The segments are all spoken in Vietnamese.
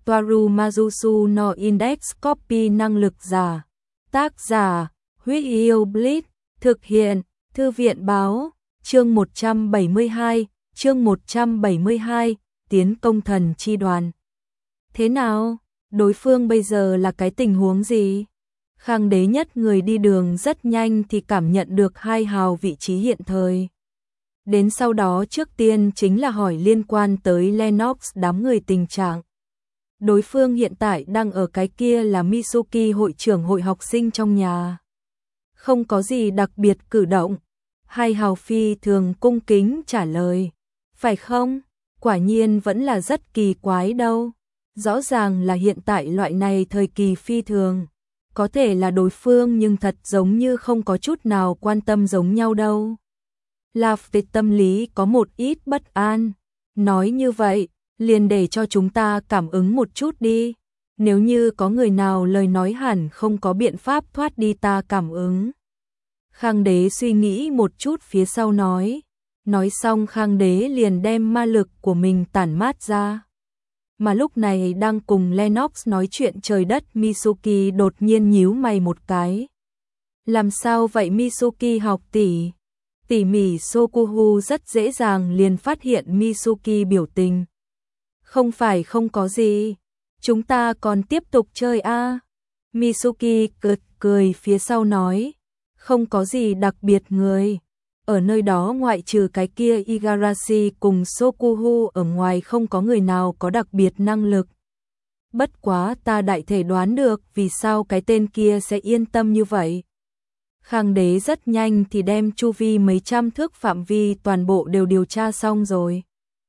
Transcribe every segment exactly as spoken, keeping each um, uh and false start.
Toaru Mazusu no Index Copy năng lực giả. Tác giả, Huyết Yêu Blitz, thực hiện, Thư viện báo, chương một trăm bảy mươi hai, chương một trăm bảy mươi hai, tiến công thần chi đoàn. Thế nào? Đối phương bây giờ là cái tình huống gì? Khang Đế nhất người đi đường rất nhanh thì cảm nhận được hai hào vị trí hiện thời. Đến sau đó trước tiên chính là hỏi liên quan tới Lennox đám người tình trạng. Đối phương hiện tại đang ở cái kia là Mitsuki hội trưởng hội học sinh trong nhà. Không có gì đặc biệt cử động. Hai hào phi thường cung kính trả lời. Phải không? Quả nhiên vẫn là rất kỳ quái đâu. Rõ ràng là hiện tại loại này thời kỳ phi thường. Có thể là đối phương nhưng thật giống như không có chút nào quan tâm giống nhau đâu. Laftit tâm lý có một ít bất an. Nói như vậy, liền để cho chúng ta cảm ứng một chút đi. Nếu như có người nào lời nói hẳn không có biện pháp thoát đi ta cảm ứng. Khang Đế suy nghĩ một chút phía sau nói. Nói xong Khang Đế liền đem ma lực của mình tản mát ra. Mà lúc này đang cùng Lennox nói chuyện trời đất, Mitsuki đột nhiên nhíu mày một cái. Làm sao vậy Mitsuki học tỷ? Tỉ mỉ Sokuhu rất dễ dàng liền phát hiện Mitsuki biểu tình. Không phải không có gì, chúng ta còn tiếp tục chơi a. À? Mitsuki cười, cười phía sau nói, không có gì đặc biệt người. Ở nơi đó ngoại trừ cái kia Igarashi cùng Sokuhu ở ngoài không có người nào có đặc biệt năng lực. Bất quá ta đại thể đoán được vì sao cái tên kia sẽ yên tâm như vậy. Khang Đế rất nhanh thì đem chu vi mấy trăm thước phạm vi toàn bộ đều điều tra xong rồi.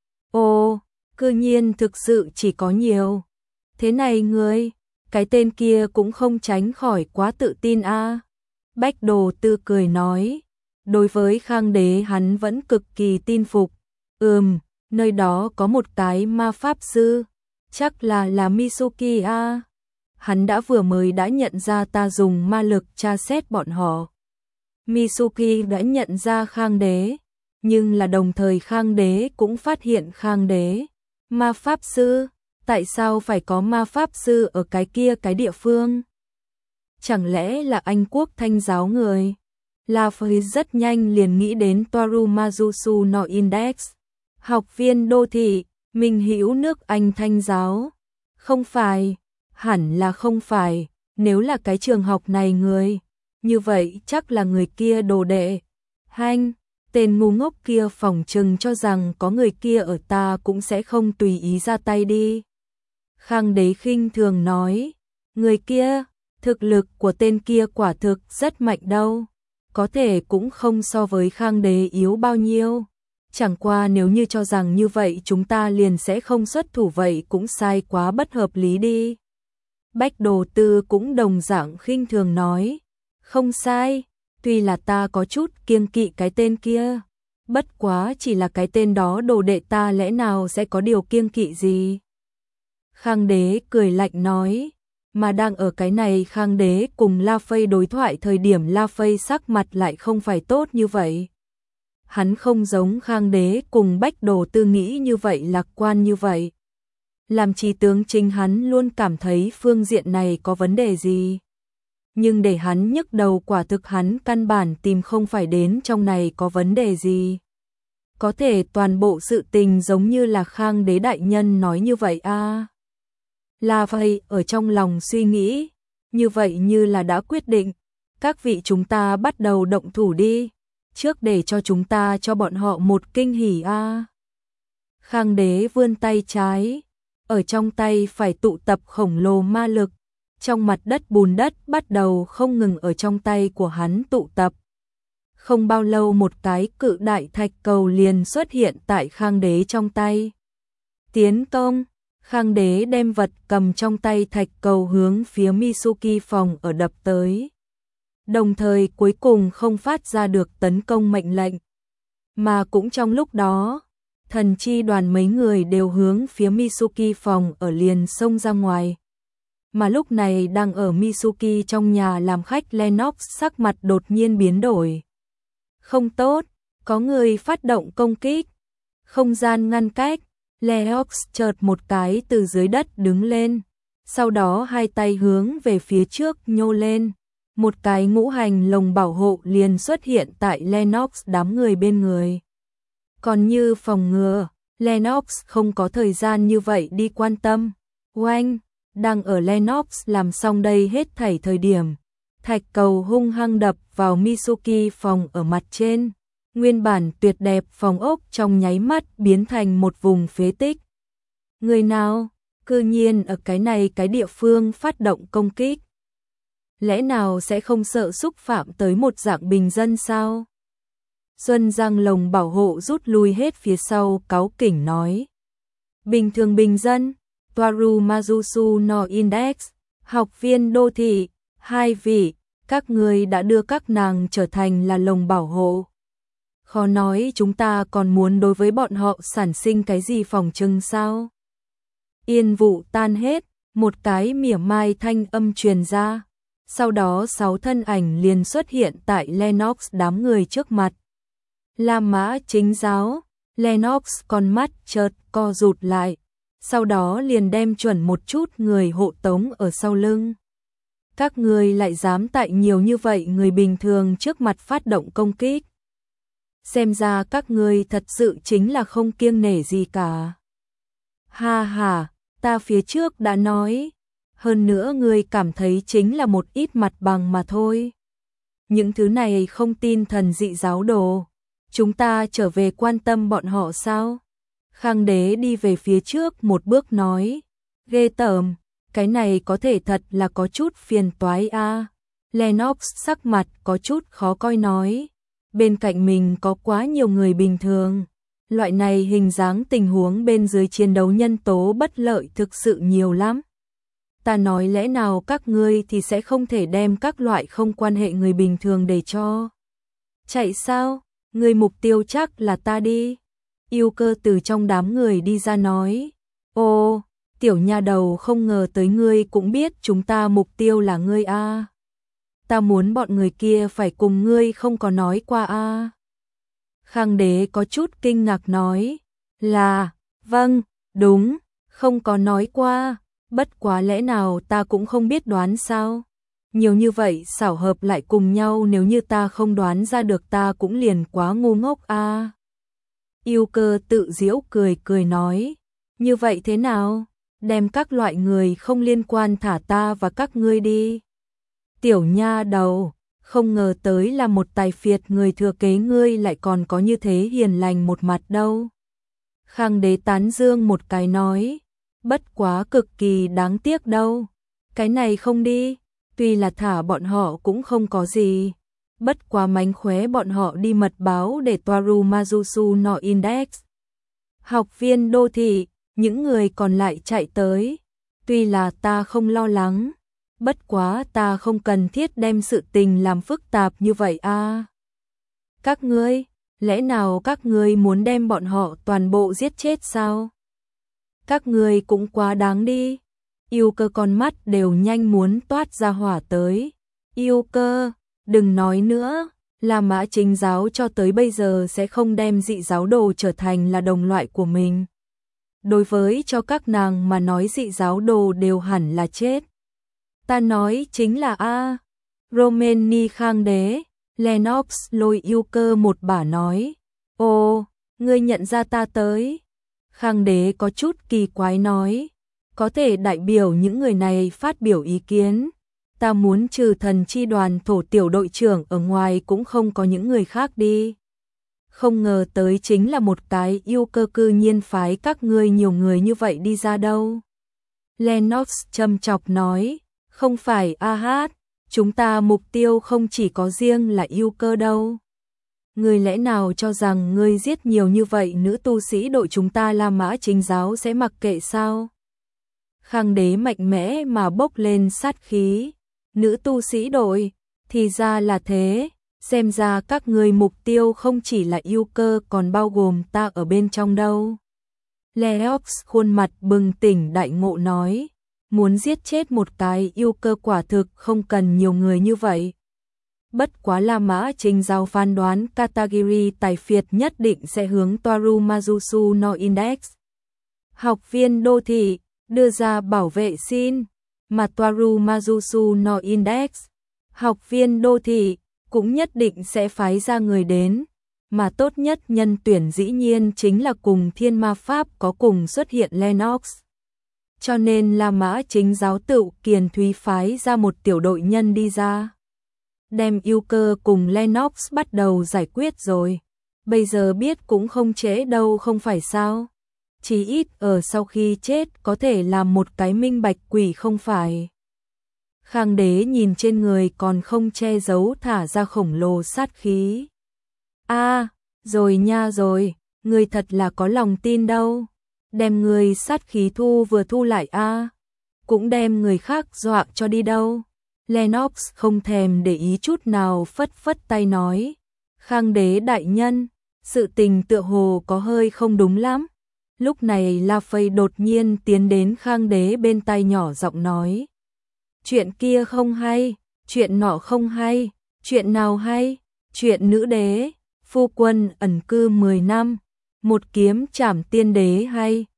Ồ, cư nhiên thực sự chỉ có nhiều. Thế này ngươi, cái tên kia cũng không tránh khỏi quá tự tin a. À? Bách Đồ Tư cười nói. Đối với Khang Đế hắn vẫn cực kỳ tin phục. Ừm, nơi đó có một cái ma pháp sư. Chắc là là Mitsuki a. Hắn đã vừa mới đã nhận ra ta dùng ma lực tra xét bọn họ. Mitsuki đã nhận ra Khang Đế. Nhưng là đồng thời Khang Đế cũng phát hiện Khang Đế. Ma pháp sư? Tại sao phải có ma pháp sư ở cái kia cái địa phương? Chẳng lẽ là Anh quốc Thanh giáo người? La Phơi rất nhanh liền nghĩ đến Toaru Mazusu no Index. Học viên đô thị, Minh Hữu nước Anh Thanh giáo. Không phải, hẳn là không phải, nếu là cái trường học này người, như vậy chắc là người kia đồ đệ. Hanh, tên ngu ngốc kia phỏng chừng cho rằng có người kia ở ta cũng sẽ không tùy ý ra tay đi. Khang Đế khinh thường nói, người kia, thực lực của tên kia quả thực rất mạnh đâu. Có thể cũng không so với Khang Đế yếu bao nhiêu. Chẳng qua nếu như cho rằng như vậy chúng ta liền sẽ không xuất thủ vậy cũng sai quá bất hợp lý đi. Bách Đồ Tư cũng đồng dạng khinh thường nói. Không sai, tuy là ta có chút kiêng kỵ cái tên kia. Bất quá chỉ là cái tên đó đồ đệ ta lẽ nào sẽ có điều kiêng kỵ gì. Khang Đế cười lạnh nói. Mà đang ở cái này Khang Đế cùng La Phây đối thoại thời điểm La Phây sắc mặt lại không phải tốt như vậy. Hắn không giống Khang Đế cùng Bách Đồ Tư nghĩ như vậy lạc quan như vậy. Làm chí tướng chính hắn luôn cảm thấy phương diện này có vấn đề gì. Nhưng để hắn nhức đầu quả thực hắn căn bản tìm không phải đến trong này có vấn đề gì. Có thể toàn bộ sự tình giống như là Khang Đế đại nhân nói như vậy a. À? La Phây ở trong lòng suy nghĩ, như vậy như là đã quyết định, các vị chúng ta bắt đầu động thủ đi, trước để cho chúng ta cho bọn họ một kinh hỉ a. À. Khang Đế vươn tay trái, ở trong tay phải tụ tập khổng lồ ma lực, trong mặt đất bùn đất bắt đầu không ngừng ở trong tay của hắn tụ tập. Không bao lâu một cái cự đại thạch cầu liền xuất hiện tại Khang Đế trong tay. Tiến công! Khang Đế đem vật cầm trong tay thạch cầu hướng phía Mitsuki phòng ở đập tới. Đồng thời cuối cùng không phát ra được tấn công mệnh lệnh. Mà cũng trong lúc đó, thần chi đoàn mấy người đều hướng phía Mitsuki phòng ở liền xông ra ngoài. Mà lúc này đang ở Mitsuki trong nhà làm khách Lennox sắc mặt đột nhiên biến đổi. Không tốt, có người phát động công kích. Không gian ngăn cách. Leox chợt một cái từ dưới đất đứng lên, sau đó hai tay hướng về phía trước nhô lên, một cái ngũ hành lồng bảo hộ liền xuất hiện tại Lennox đám người bên người. Còn như phòng ngừa, Lennox không có thời gian như vậy đi quan tâm. Oanh, đang ở Lennox làm xong đây hết thảy thời điểm, thạch cầu hung hăng đập vào Mitsuki phòng ở mặt trên. Nguyên bản tuyệt đẹp phòng ốc trong nháy mắt biến thành một vùng phế tích. Người nào, cư nhiên ở cái này cái địa phương phát động công kích. Lẽ nào sẽ không sợ xúc phạm tới một dạng bình dân sao? Xuân Giang lồng bảo hộ rút lui hết phía sau cáu kỉnh nói. Bình thường bình dân, Toaru Mazusu no Index, học viên đô thị, hai vị, các người đã đưa các nàng trở thành là lồng bảo hộ. Khó nói chúng ta còn muốn đối với bọn họ sản sinh cái gì phòng trưng sao? Yên vụ tan hết, một cái mỉa mai thanh âm truyền ra. Sau đó sáu thân ảnh liền xuất hiện tại Lennox đám người trước mặt. La Mã Chính Giáo, Lennox con mắt chợt co rụt lại, sau đó liền đem chuẩn một chút người hộ tống ở sau lưng. Các người lại dám tại nhiều như vậy người bình thường trước mặt phát động công kích. Xem ra các người thật sự chính là không kiêng nể gì cả. Ha ha, ta phía trước đã nói, hơn nữa người cảm thấy chính là một ít mặt bằng mà thôi. Những thứ này không tin thần dị giáo đồ, chúng ta trở về quan tâm bọn họ sao? Khang đế đi về phía trước một bước nói, ghê tởm, cái này có thể thật là có chút phiền toái a. À. Lennox sắc mặt có chút khó coi nói, bên cạnh mình có quá nhiều người bình thường, loại này hình dáng tình huống bên dưới chiến đấu nhân tố bất lợi thực sự nhiều lắm. Ta nói lẽ nào các ngươi thì sẽ không thể đem các loại không quan hệ người bình thường để cho chạy sao? Người mục tiêu chắc là ta đi. Yêu Cơ từ trong đám người đi ra nói, ô, tiểu nha đầu không ngờ tới ngươi cũng biết chúng ta mục tiêu là ngươi a. À. Ta muốn bọn người kia phải cùng ngươi không có nói qua a. À. Khang đế có chút kinh ngạc nói, là, vâng, đúng, không có nói qua, bất quá lẽ nào ta cũng không biết đoán sao? Nhiều như vậy xảo hợp lại cùng nhau, nếu như ta không đoán ra được ta cũng liền quá ngu ngốc a. À. Yêu Cơ tự giễu cười cười nói, như vậy thế nào? Đem các loại người không liên quan thả ta và các ngươi đi. Tiểu nha đầu, không ngờ tới là một tài phiệt người thừa kế ngươi lại còn có như thế hiền lành một mặt đâu. Khang đế tán dương một cái nói, bất quá cực kỳ đáng tiếc đâu. Cái này không đi, tuy là thả bọn họ cũng không có gì. Bất quá mánh khóe bọn họ đi mật báo để Toaru Mazusu no Index. Học viên đô thị, những người còn lại chạy tới. Tuy là ta không lo lắng, bất quá ta không cần thiết đem sự tình làm phức tạp như vậy a. À. Các ngươi, lẽ nào các ngươi muốn đem bọn họ toàn bộ giết chết sao? Các ngươi cũng quá đáng đi. Yêu Cơ con mắt đều nhanh muốn toát ra hỏa tới. Yêu Cơ, đừng nói nữa, La Mã Chính Giáo cho tới bây giờ sẽ không đem dị giáo đồ trở thành là đồng loại của mình. Đối với cho các nàng mà nói dị giáo đồ đều hẳn là chết. Ta nói chính là A. Romani Khang đế, Lennox lôi Yêu Cơ một bả nói, ô, ngươi nhận ra ta tới. Khang đế có chút kỳ quái nói, có thể đại biểu những người này phát biểu ý kiến. Ta muốn trừ thần chi đoàn thổ tiểu đội trưởng ở ngoài cũng không có những người khác đi. Không ngờ tới chính là một cái Yêu Cơ cư nhiên phái các ngươi nhiều người như vậy đi ra đâu. Lennox châm chọc nói, không phải a hát, chúng ta mục tiêu không chỉ có riêng là Yêu Cơ đâu. Ngươi lẽ nào cho rằng ngươi giết nhiều như vậy nữ tu sĩ đội chúng ta La Mã Chính Giáo sẽ mặc kệ sao? Khang đế mạnh mẽ mà bốc lên sát khí. Nữ tu sĩ đội, thì ra là thế, xem ra các người mục tiêu không chỉ là Yêu Cơ còn bao gồm ta ở bên trong đâu. Leox khuôn mặt bừng tỉnh đại ngộ nói, muốn giết chết một cái Yêu Cơ quả thực không cần nhiều người như vậy. Bất quá La Mã Chính Giáo phán đoán Katagiri tài phiệt nhất định sẽ hướng Toaru Mazusu no Index. Học viên đô thị, đưa ra bảo vệ xin. Matoru Majusu no Index. Học viên đô thị, cũng nhất định sẽ phái ra người đến. Mà tốt nhất nhân tuyển dĩ nhiên chính là cùng thiên ma pháp có cùng xuất hiện Lennox. Cho nên La Mã chính giáo tự Kiền Thúy phái ra một tiểu đội nhân đi ra. Đem yêu cơ cùng Lennox bắt đầu giải quyết rồi. Bây giờ biết cũng không trễ đâu không phải sao. Chỉ ít ở sau khi chết có thể làm một cái minh bạch quỷ không phải. Khang đế nhìn trên người còn không che giấu thả ra khổng lồ sát khí. A, à, rồi nha rồi, người thật là có lòng tin đâu. Đem người sát khí thu vừa thu lại a, à. Cũng đem người khác dọa cho đi đâu. Lennox không thèm để ý chút nào phất phất tay nói. Khang đế đại nhân, sự tình tựa hồ có hơi không đúng lắm. Lúc này La Phây đột nhiên tiến đến Khang đế bên tai nhỏ giọng nói. Chuyện kia không hay, chuyện nọ không hay, chuyện nào hay, chuyện nữ đế, phu quân ẩn cư mười năm, một kiếm trảm tiên đế hay,